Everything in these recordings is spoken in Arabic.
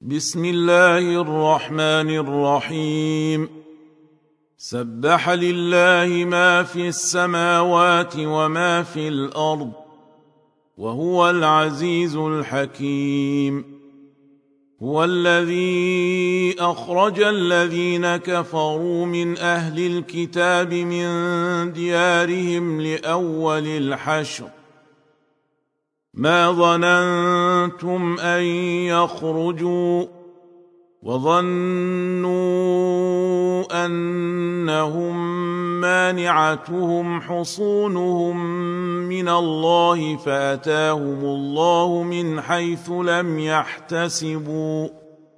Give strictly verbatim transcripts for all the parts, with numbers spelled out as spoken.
بسم الله الرحمن الرحيم. سبح لله ما في السماوات وما في الأرض وهو العزيز الحكيم. هو الذي أخرج الذين كفروا من أهل الكتاب من ديارهم لأول الحشر ما ظننتم أن يخرجوا وظنوا أنهم مانعتهم حصونهم من الله فأتاهم الله من حيث لم يحتسبوا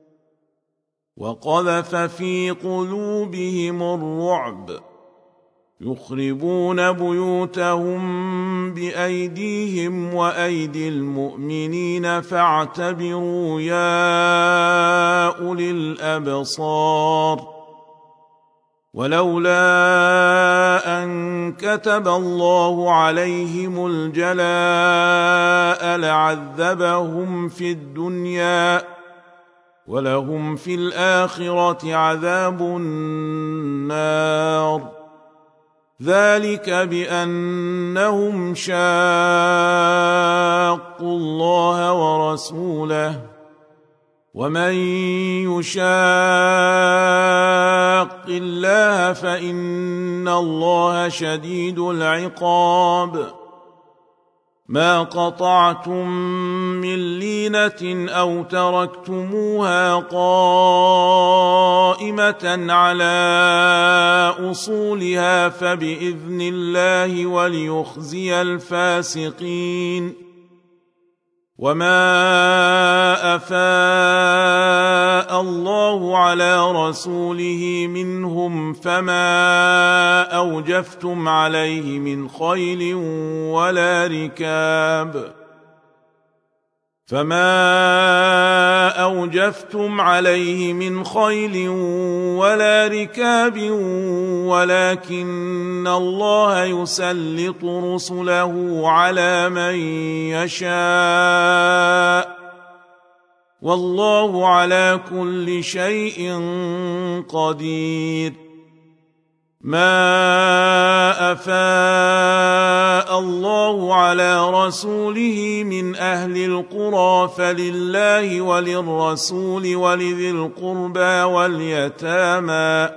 وقذف في قلوبهم الرعب يخربون بيوتهم بأيديهم وأيدي المؤمنين فاعتبروا يا أولي الأبصار. ولولا أن كتب الله عليهم الجلاء لعذبهم في الدنيا ولهم في الآخرة عذاب النار. ذلك بأنهم شاقوا الله ورسوله ومن يشاق الله فإن الله شديد العقاب. ما قطعتم من لينة أو تركتموها قائمة على أصولها فبإذن الله وليخزي الفاسقين. وما أفاء الله على رسوله منهم فما أوجفتم عليه من خيل ولا ركاب فما أوجفتم عليه من خيل ولا ركاب ولكن الله يسلط رسله على من يشاء والله على كل شيء قدير. ما أفاء الله على رسوله من أهل القرى فلله وللرسول ولذي القربى واليتامى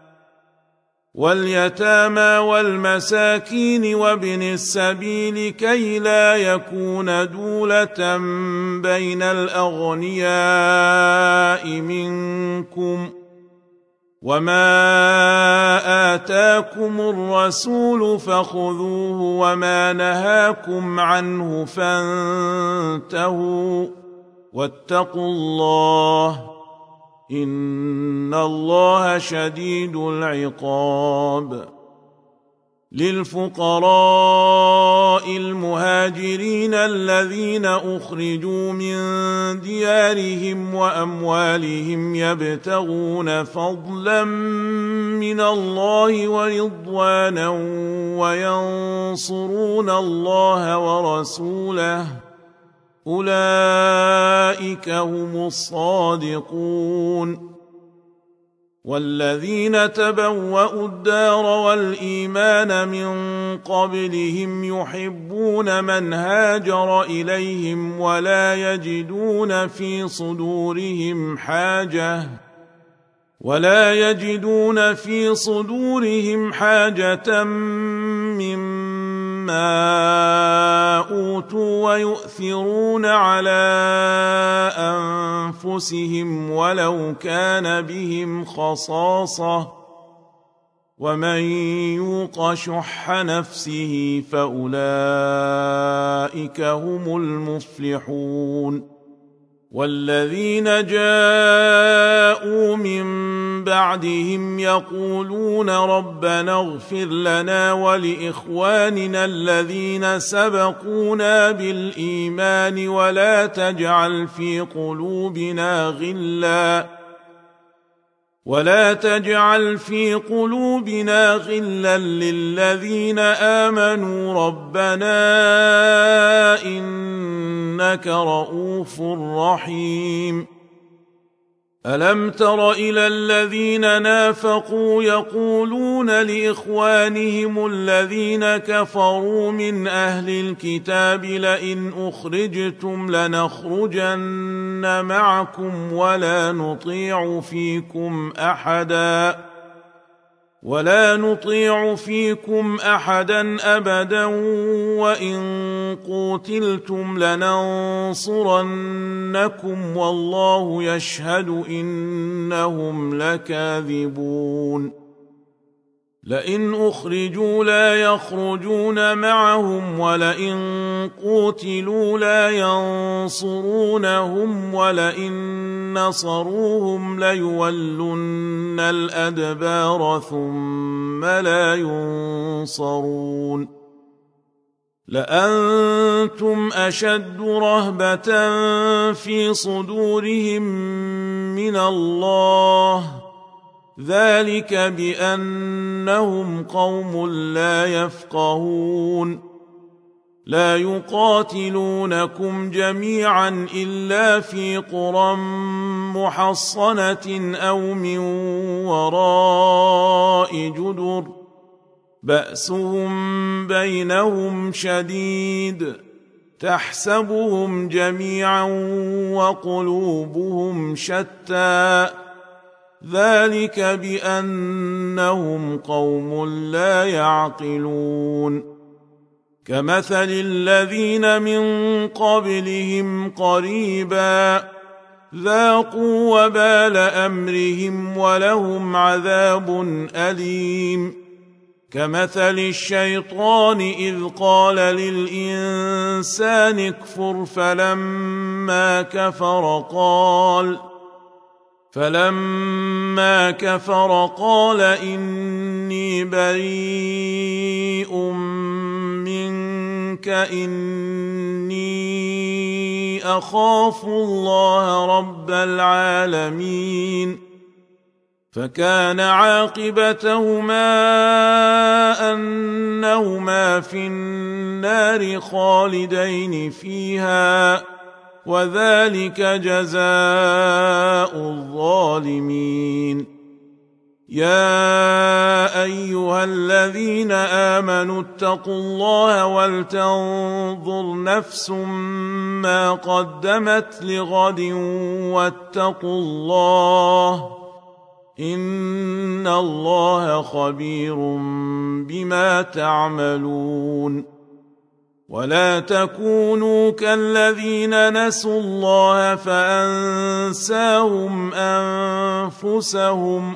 واليتامى والمساكين وابن السبيل كي لا يكون دولة بين الأغنياء منكم. وما آتاكم الرسول فخذوه وما نهاكم عنه فانتهوا واتقوا الله إن الله شديد العقاب. للفقراء المهاجرين الذين أخرجوا من ديارهم وأموالهم يبتغون فضلا من الله ورضوانا وينصرون الله ورسوله أولئك هم الصادقون. والذين تبوأوا الدار والإيمان من قبلهم يحبون من هاجر إليهم ولا يجدون في صدورهم حاجة ولا يجدون في صدورهم حاجة مما أوتوا ويؤثرون على أنفسهم ولو كان بهم خصاصة ومن يوق شح نفسه فأولئك هم المفلحون. والذين جاءوا من بعدهم يقولون ربنا اغفر لنا ولإخواننا الذين سبقونا بالإيمان ولا تجعل في قلوبنا غلا ولا تجعل في قلوبنا غلا للذين آمنوا ربنا إنك رؤوف رحيم. ألم تر إلى الذين نافقوا يقولون لإخوانهم الذين كفروا من أهل الكتاب لئن أخرجتم لنخرجن معكم ولا نطيع فيكم أحدا ولا نطيع فيكم أحدا أبدا وإن قوتلتم لننصرنكم والله يشهد إنهم لكاذبون لئن أخرجوا لا يخرجون معهم ولئن قوتلوا لا ينصرونهم ولئن نصروهم ليولن الأدبار ثم لا ينصرون لأنتم أشد رهبة في صدورهم من الله ذلك بأنهم قوم لا يفقهون لا يقاتلونكم جميعا إلا في قرى محصنة أو من وراء جدر بأسهم بينهم شديد تحسبهم جميعا وقلوبهم شتى ذلك بأنهم قوم لا يعقلون كمثل الذين من قبلهم قريبا ذاقوا وبال أمرهم ولهم عذاب أليم كمثل الشيطان إذ قال للإنسان اكفر فلما كفر قال فلما كفر قال إني بريء منك إني أخاف الله رب العالمين فكان عاقبتهما أنهما في النار خالدين فيها وذلك جزاء الظالمين يا أيها الذين آمنوا اتقوا الله ولتنظر نفس ما قدمت لغد واتقوا الله إن الله خبير بما تعملون ولا تكونوا كالذين نسوا الله فأنساهم أنفسهم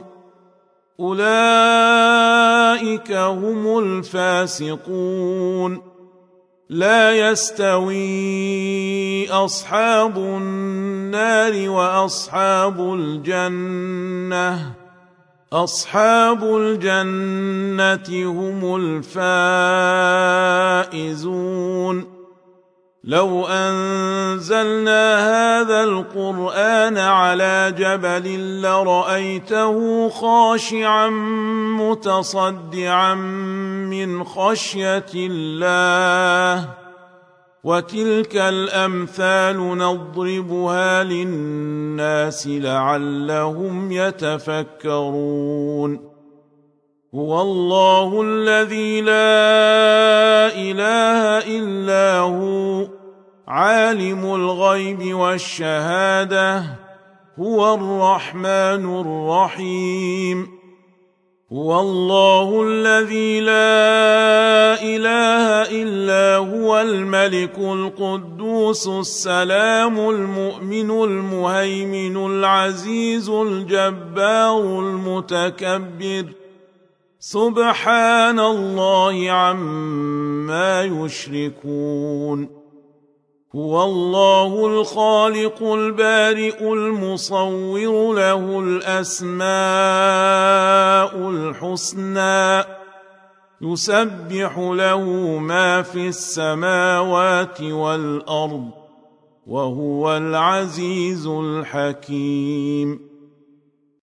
أولئك هم الفاسقون لا يستوي أصحاب النار وأصحاب الجنة أصحاب الجنة هم الفائزون لو أنزلنا هذا القرآن على جبل لرأيته خاشعا متصدعا من خشية الله وتلك الأمثال نضربها للناس لعلهم يتفكرون هو الله الذي لا إله إلا هو عالم الغيب والشهادة هو الرحمن الرحيم هو الله الذي لا إله إلا هو الملك القدوس السلام المؤمن المهيمن العزيز الجبار المتكبر سبحان الله عما يشركون هو الله الخالق البارئ المصور له الأسماء الحسنى يسبح له ما في السماوات والأرض وهو العزيز الحكيم